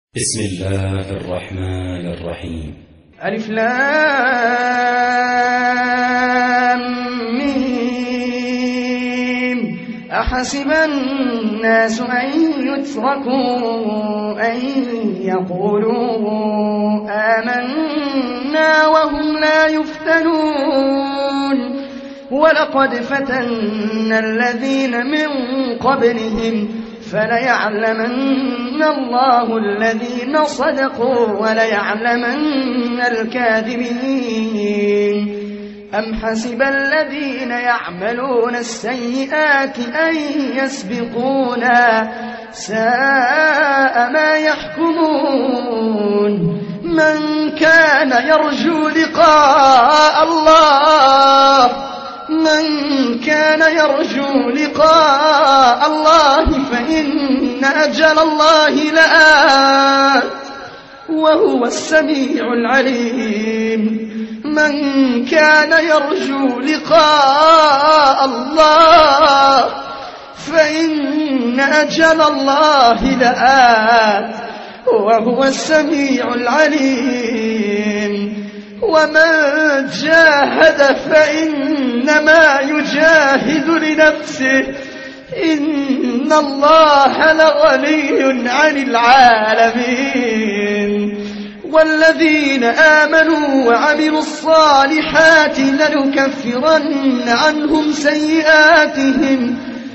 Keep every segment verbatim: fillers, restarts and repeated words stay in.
بسم الله الرحمن الرحيم. ألف لام ميم. أحسب الناس أن يتركوا أن يقولوا آمنا وهم لا يفتنون ولقد فتنا الذين من قبلهم فليعلمن الله الذين صدقوا وليعلمن الكاذبين. أم حسب الذين يعملون السيئات أن يسبقونا ساء ما يحكمون. من كان يرجو لقاء الله من كان يرجو لقاء الله فإن أجل الله لآت وهو السميع العليم. من كان يرجو لقاء الله فإن أجل الله لآت وهو السميع العليم. ومن جاهد فإنما يجاهد لنفسه إن الله لغني عن العالمين. والذين آمنوا وعملوا الصالحات لنكفرن عنهم سيئاتهم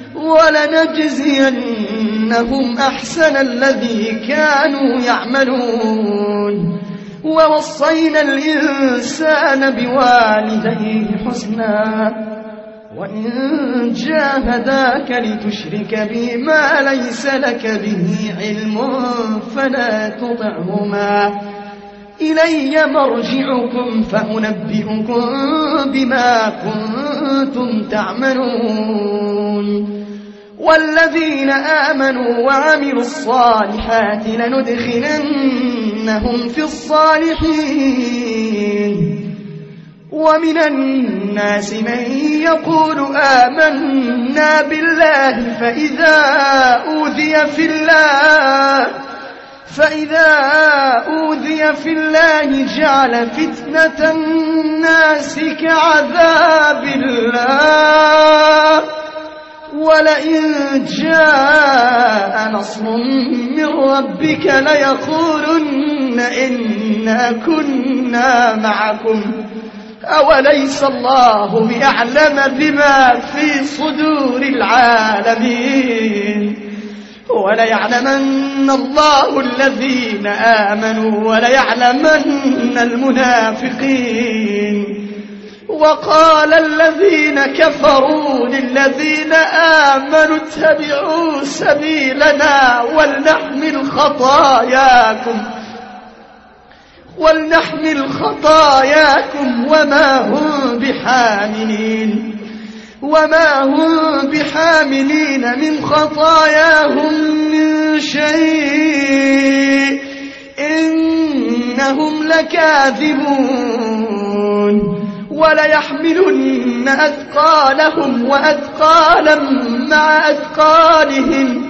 ولنجزينهم أحسن الذي كانوا يعملون. ووصينا الإنسان بوالديه حسنا وإن جاهداك لتشرك بي ما ليس لك به علم فلا تطعهما إلي مرجعكم فأنبئكم بما كنتم تعملون. والذين آمنوا وعملوا الصالحات لندخلنهم في الصالحين. ومن الناس من يقول آمنا بالله فإذا أوذي في الله فإذا أوذي في الله جعل فتنة الناس كعذاب الله. ولئن جاء نصر من ربك ليقولن إنا كنا معكم أوليس الله بأعلم بما في صدور العالمين. وليعلمن الله الذين آمنوا وليعلمن المنافقين. وقال الذين كفروا للذين آمنوا اتبعوا سبيلنا ولنحمل خطاياكم ولنحمل خطاياكم وما هم بحاملين وما هم بحاملين من خطاياهم من شيء إنهم لكاذبون. وليحملن أثقالهم وأثقالا مع أثقالهم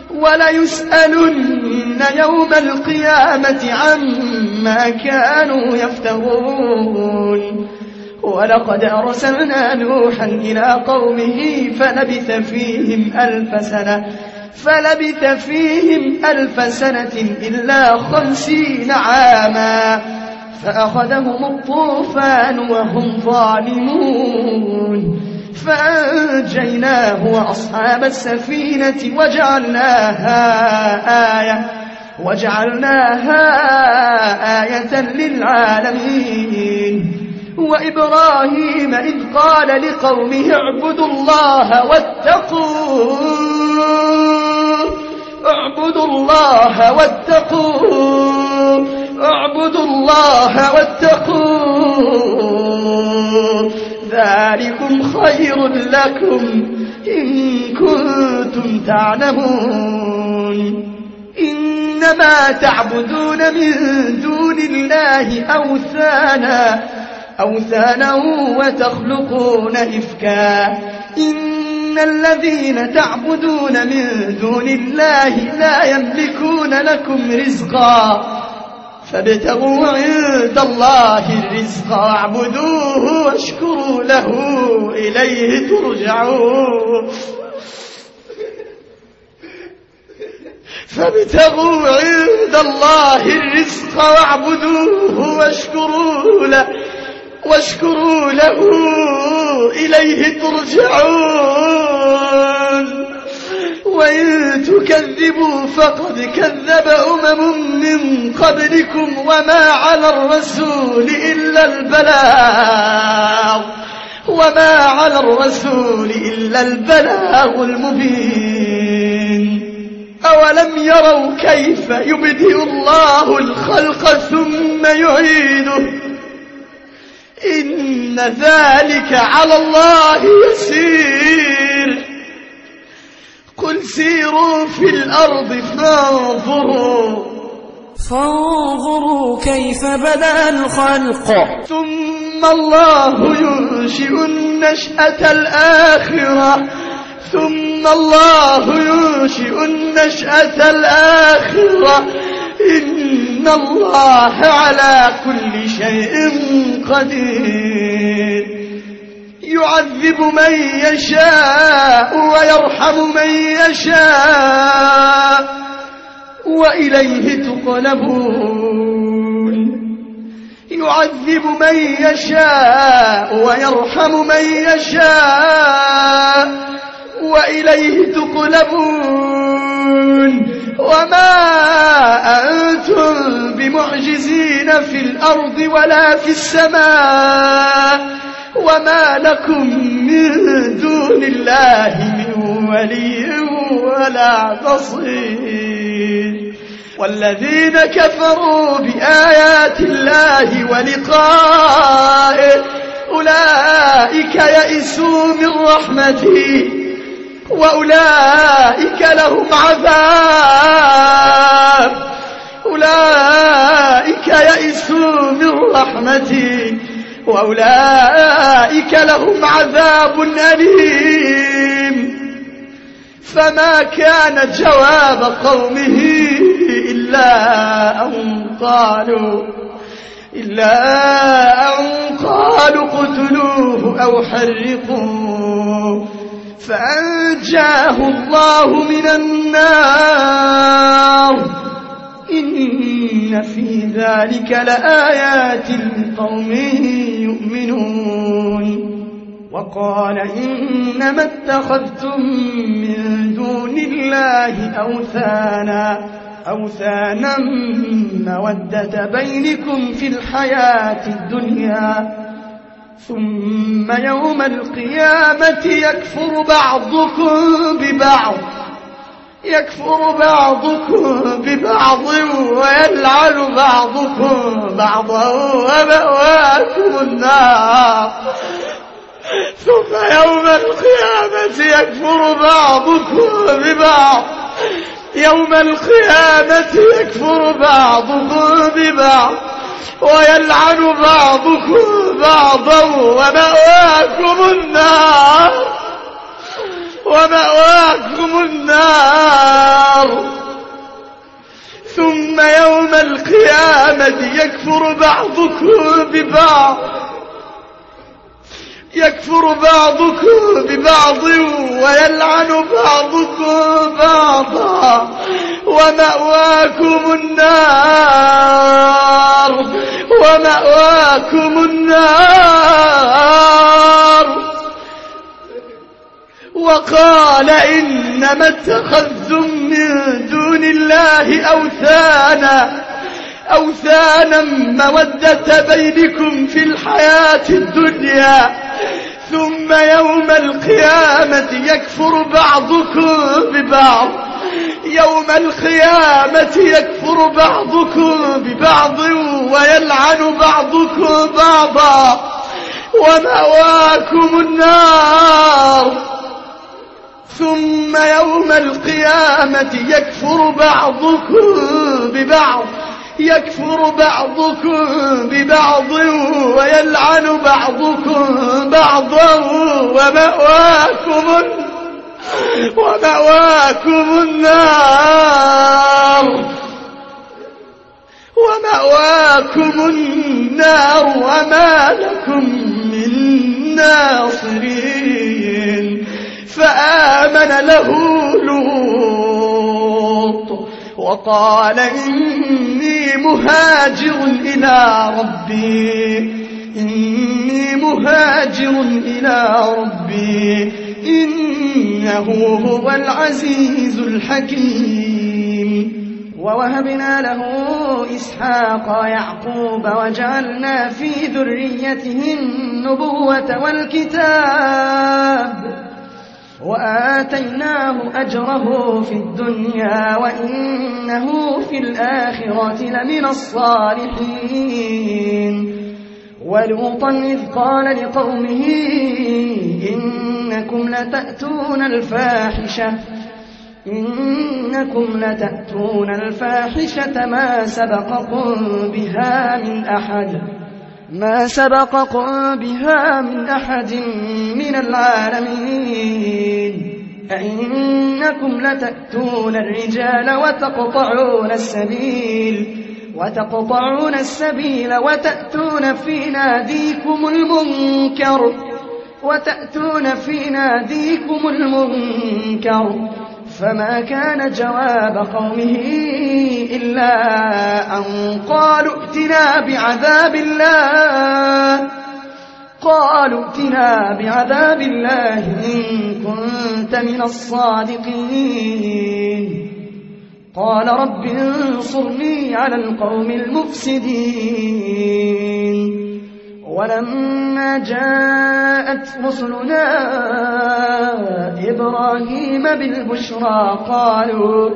وليسألن يوم القيامة عما كانوا يفترون. ولقد أرسلنا نوحا إلى قومه فلبث فيهم ألف سنة فلبث فيهم ألف سنة إلا خمسين عاما فأخذهم الطوفان وهم ظالمون فأنجيناه وأصحاب السفينة وجعلناها آية وجعلناها آية للعالمين. وإبراهيم إذ قال لقومه اعبدوا الله واتقوه اعبدوا الله واتقوه اعبدوا الله واتقوه ذلكم خير لكم إن كنتم تعلمون. إنما تعبدون من دون الله أوثانا أوثانا وتخلقون إفكا إن إن الذين تعبدون من دون الله لا يملكون لكم رزقا فابتغوا عند الله الرزق واعبدوه واشكروا له إليه ترجعون فابتغوا عند الله الرزق واعبدوه واشكروا له واشكروا له إليه ترجعون وإن تكذبوا فقد كذب أمم من قبلكم وما على الرسول إلا البلاغ وما على الرسول إلا البلاغ المبين أولم يروا كيف يبدئ الله الخلق ثم يعيده إن ذلك على الله يسير قل سيروا في الأرض فانظروا فانظروا كيف بدأ الخلق ثم الله ينشئ النشأة الآخرة ثم الله ينشئ النشأة الآخرة إن الله على كل شيء قدير يعذب من يشاء ويرحم من يشاء وإليه تقلبون يعذب من يشاء ويرحم من يشاء وإليه تقلبون وما أنتم بمعجزين في الأرض ولا في السماء وما لكم من دون الله من ولي ولا نصير والذين كفروا بآيات الله ولقائه أولئك يئسوا من رحمته وأولئك لهم عذاب أولئك يئسوا من رحمتي وأولئك لهم عذاب أليم فما كان جواب قومه إلا أن قالوا إلا أن قالوا قتلوه أو حرقوه فأنجاه الله من النار إن في ذلك لآيات لقوم يؤمنون وقال إنما اتخذتم من دون الله أوثانا أوثانا مودة بينكم في الحياة الدنيا ثم يوم القيامة يكفر بعضكم ببعض يكفر بعضكم ببعض ويلعن بعضكم بعضا ومأواكم النار ثم يوم القيامة يكفر بعضكم ببعض يوم القيامة يكفر بعضكم ببعض ويلعن بعضكم بعضا ومأواكم النار ومأواكم النار ثم يوم القيامة يكفر بعضكم ببعض يكفر بعضكم ببعض ويلعن بعضكم بعضا ومأواكم النار ومأواكم النار وقال إنما اتخذتم من دون الله أوثانا أوثانا مودة بينكم في الحياة الدنيا ثم يوم القيامة يكفر بعضكم ببعض يوم القيامة يكفر بعضكم ببعض ويلعن بعضكم بعضا ومأواكم النار ثم يوم القيامة يكفر بعضكم ببعض يكفر بعضكم ببعض ويلعن بعضكم بعضا ومأواكم ومأواكم النار ومأواكم النار وما لكم من ناصرين. فآمن له لوط وقال إني مهاجر إلى ربي إني مهاجر إلى ربي إنه هو العزيز الحكيم. ووهبنا له إسحاق ويعقوب وجعلنا في ذريته النبوة والكتاب وآتيناه أجره في الدنيا وإنه في الآخرة لمن الصالحين. ولوطا إذ قال لقومه إنكم لتأتون الفاحشة إنكم لتأتون الفاحشة ما سبقكم بها من أحد ما سبقكم بها من أحد من العالمين. أئنكم لتأتون الرجال وتقطعون السبيل وتقطعون السبيل وتأتون في ناديكم المنكر وتأتون في ناديكم المنكر. فما كان جواب قومه إلا أن قالوا ائتنا بعذاب الله قالوا ائتنا بعذاب الله إن كنت من الصادقين. قال رب انصرني على القوم المفسدين. ولما جاءت رسلنا إبراهيم بالبشرى قالوا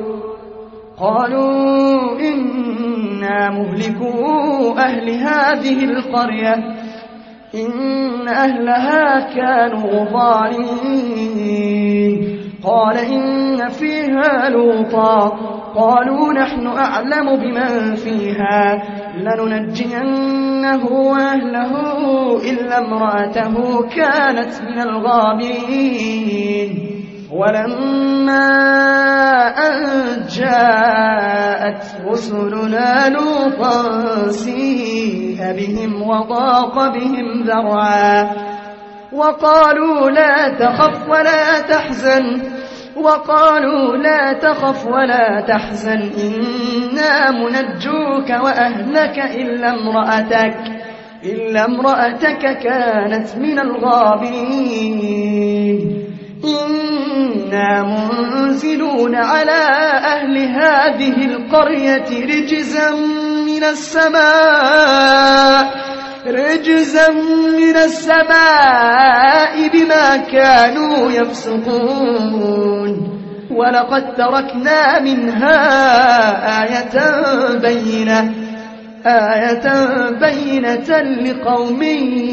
قالوا إنا مهلكو أهل هذه القرية إن أهلها كانوا ظالمين. قال إن فيها لوطا قالوا نحن أعلم بمن فيها لننجينه وأهله إلا امرأته كانت من الغابرين. ولما أن جاءت رسلنا لوطا سيء بهم وضاق بهم ذرعا وقالوا لا تخف ولا تحزن وقالوا لا تخف ولا تحزن إنا منجوك وأهلك إلا امرأتك إلا امرأتك كانت من الغابرين. إنا منزلون على أهل هذه القرية رجزا من السماء رجزا من السماء بما كانوا يفسقون. ولقد تركنا منها آية بينة آية بينة لقوم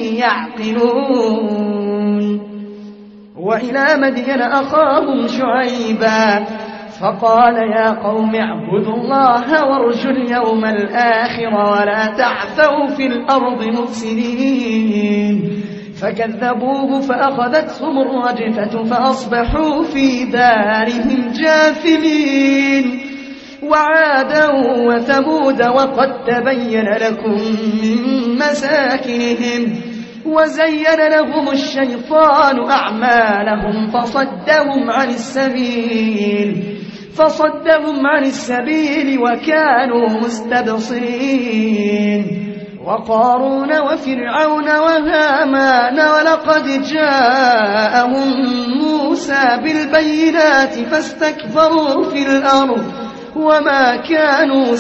يعقلون. وإلى مدين أخاهم شعيبا فقال يا قوم اعبدوا الله وارجوا اليوم الآخر ولا تعثوا في الأرض مفسدين. فكذبوه فأخذتهم الرجفة فأصبحوا في دارهم جاثمين. وعادا وثمود وقد تبين لكم من مساكنهم وزين لهم الشيطان أعمالهم فصدهم عن السبيل فصدهم عن السبيل وكانوا مستبصرين. وقارون وفرعون وهامان ولقد جاءهم موسى بالبينات فاستكبروا في الأرض وما كانوا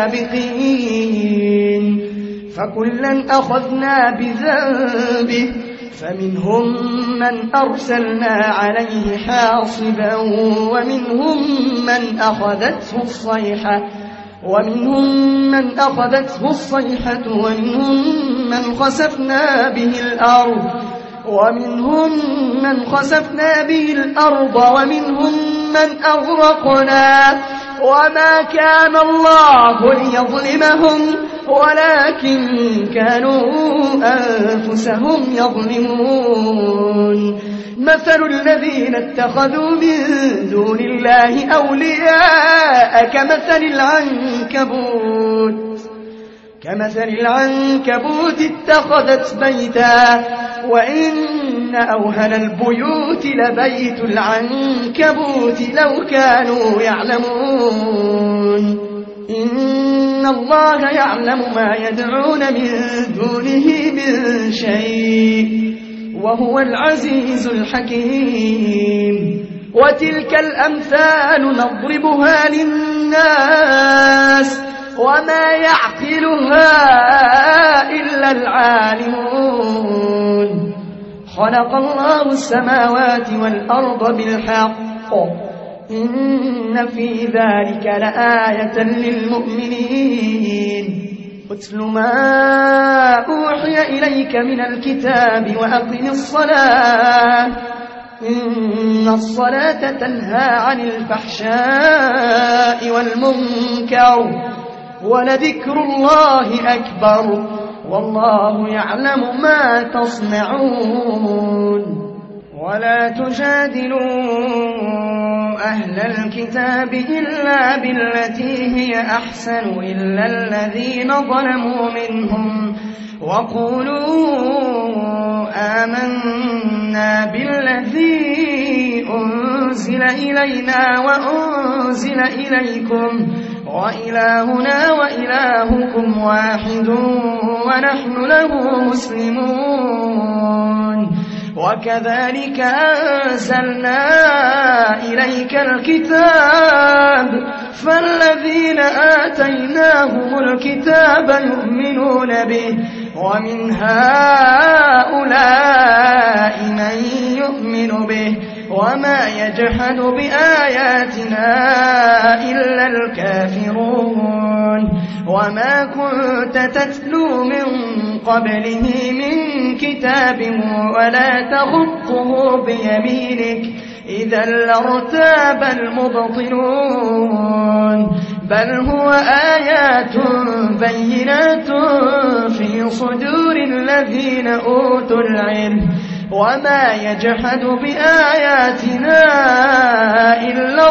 سابقين. فكلا أخذنا بذنبه فمنهم من أرسلنا عليه حاصبا ومنهم من أخذته الصيحة ومنهم من أخذته الصيحة ومنهم من خسفنا به الأرض ومنهم من خسفنا به الأرض ومنهم من أغرقنا وما كان الله ليظلمهم ولكن كانوا أنفسهم يظلمون. مثل الذين اتخذوا من دون الله أولياء كمثل العنكبوت كمثل العنكبوت اتخذت بيتا وإن أوهن البيوت لبيت العنكبوت لو كانوا يعلمون. إن الله يعلم ما يدعون من دونه من شيء وهو العزيز الحكيم. وتلك الأمثال نضربها للناس وما يعقلها إلا العالمون. خلق الله السماوات والأرض بالحق إن في ذلك لآية للمؤمنين. اتل ما أوحي إليك من الكتاب وأقم الصلاة إن الصلاة تنهى عن الفحشاء والمنكر ولذكر الله أكبر والله يعلم ما تصنعون. ولا تجادلوا أهل الكتاب إلا بالتي هي أحسن إلا الذين ظلموا منهم وقولوا آمنا بالذي أنزل إلينا وأنزل إليكم وإلهنا وإلهكم واحد ونحن له مسلمون. وكذلك أنزلنا إليك الكتاب فالذين آتيناهم الكتاب يؤمنون به ومن هؤلاء من يؤمن به وما يجحد بآياتنا إلا الكافرون. وما كنت تتلو من قبله من كتاب ولا تخطه بيمينك إذا لارتاب المبطلون. بل هو آيات بينات في صدور الذين أوتوا العلم وما يجحد بآياتنا إلا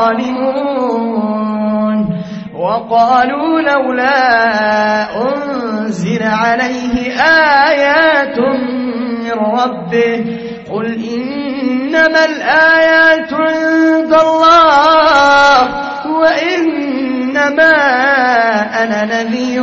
الظالمون. وقالوا لولا أنزل عليه آيات من ربه قل إنما الآيات عند الله وإنما أنا نذير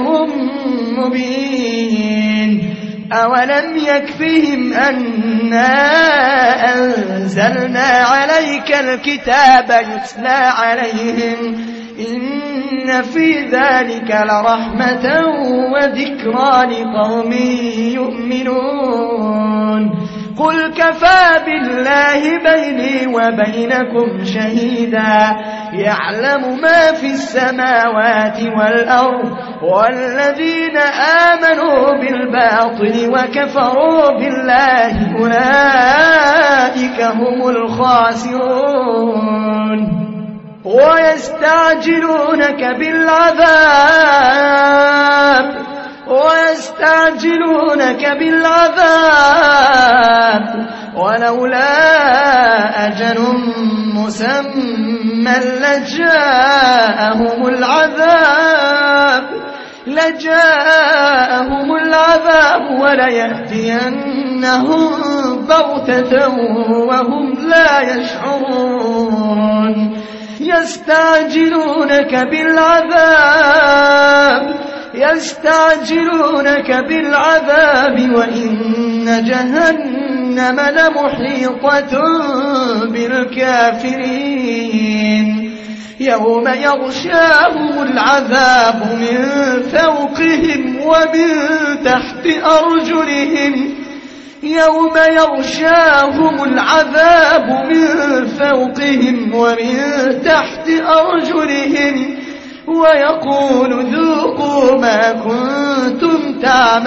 مبين. أولم يكفهم أنا أنزلنا عليك الكتاب يتلى عليهم إن في ذلك لرحمة وذكرى لقوم يؤمنون. قل كفى بالله بيني وبينكم شهيدا يعلم ما في السماوات والأرض والذين آمنوا بالباطل وكفروا بالله أولئك هم الخاسرون. ويستعجلونك بالعذاب ويستعجلونك بالعذاب ولولا أجل مسمى لجاءهم العذاب لجاءهم العذاب وليأتينهم بغتة وهم لا يشعرون. يستعجلونك بالعذاب يستعجلونك بالعذاب وإن جهنم لمحيطة بالكافرين. يوم يغشاهم العذاب من فوقهم ومن تحت أرجلهم يوم يغشاهم العذاب من فوقهم ومن تحت أرجلهم ويقول ذوقوا ما كنتم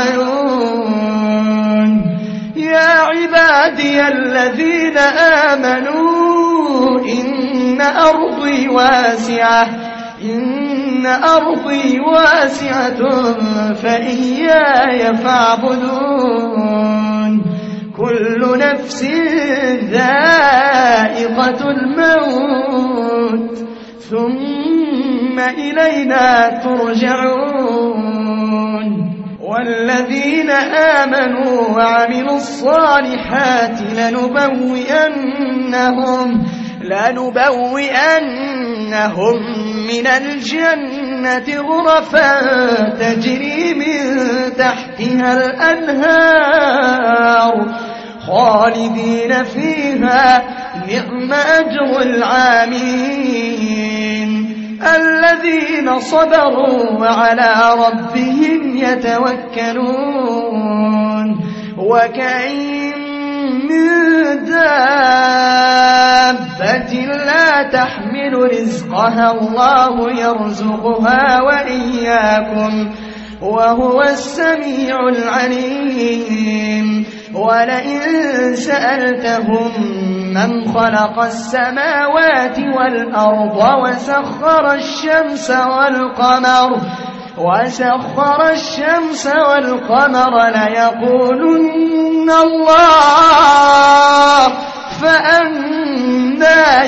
تعملون. يا عبادي الذين آمنوا إن أرضي واسعة أرضي واسعة فإياي فاعبدون كل نفس ذائقة الموت ثم إلينا ترجعون والذين آمنوا وعملوا الصالحات لنبوئنهم لنبوئنهم من الجنة غرفا تجري من تحتها الأنهار خالدين فيها نعم أجر العاملين الذين صبروا وعلى ربهم يتوكلون وكأين من دابة لا تحمل رزقها الله يرزقها وإياكم وهو السميع العليم ولئن سألتهم من خلق السماوات والأرض وسخر الشمس والقمر وسخر الشمس والقمر ليقولن الله فأنى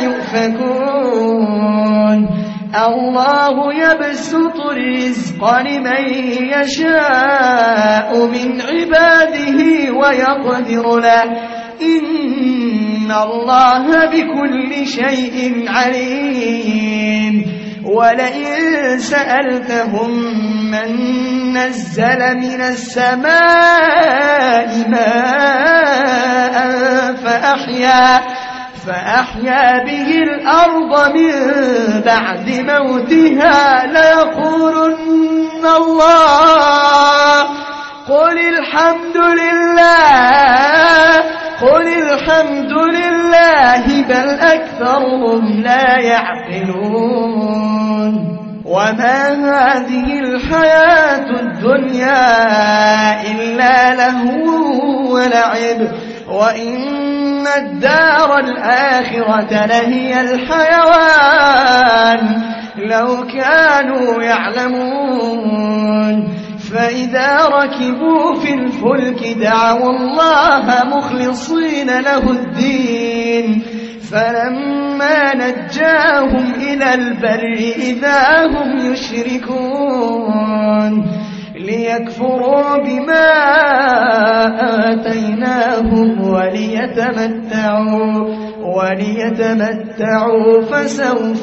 يؤفكون الله يبسط الرزق لمن يشاء من عباده ويقدر له إن الله بكل شيء عليم ولئن سألتهم من نزل من السماء ماء فأحيا فأحيا به الأرض من بعد موتها ليقولن الله قل الحمد لله قل الحمد لله بل أكثرهم لا يعقلون وما هذه الحياة الدنيا إلا لهو ولعب وإن الدار الآخرة لهي الحيوان لو كانوا يعلمون فإذا ركبوا في الفلك دعوا الله مخلصين له الدين فلما نجاهم إلى البر إذا هم يشركون ليكفروا بما آتيناهم وليتمتعوا وليتمتعوا فسوف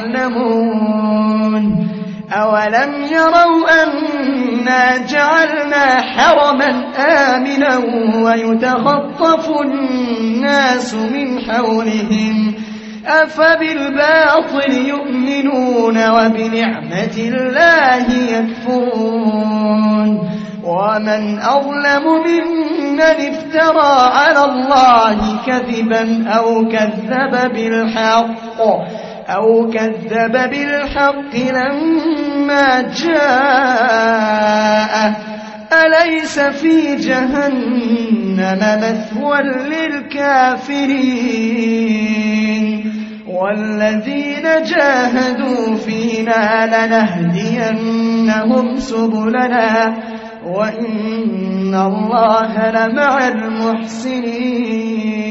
يعلمون أولم يروا أنا جعلنا حرما آمنا ويتخطف الناس من حولهم أفبالباطل يؤمنون وبنعمة الله يكفرون ومن أظلم ممن افترى على الله كذبا أو كذب بالحق أو كذب بالحق لما جاءه أليس في جهنم مثوى للكافرين والذين جاهدوا فينا لنهدينهم سبلنا وإن الله لمع المحسنين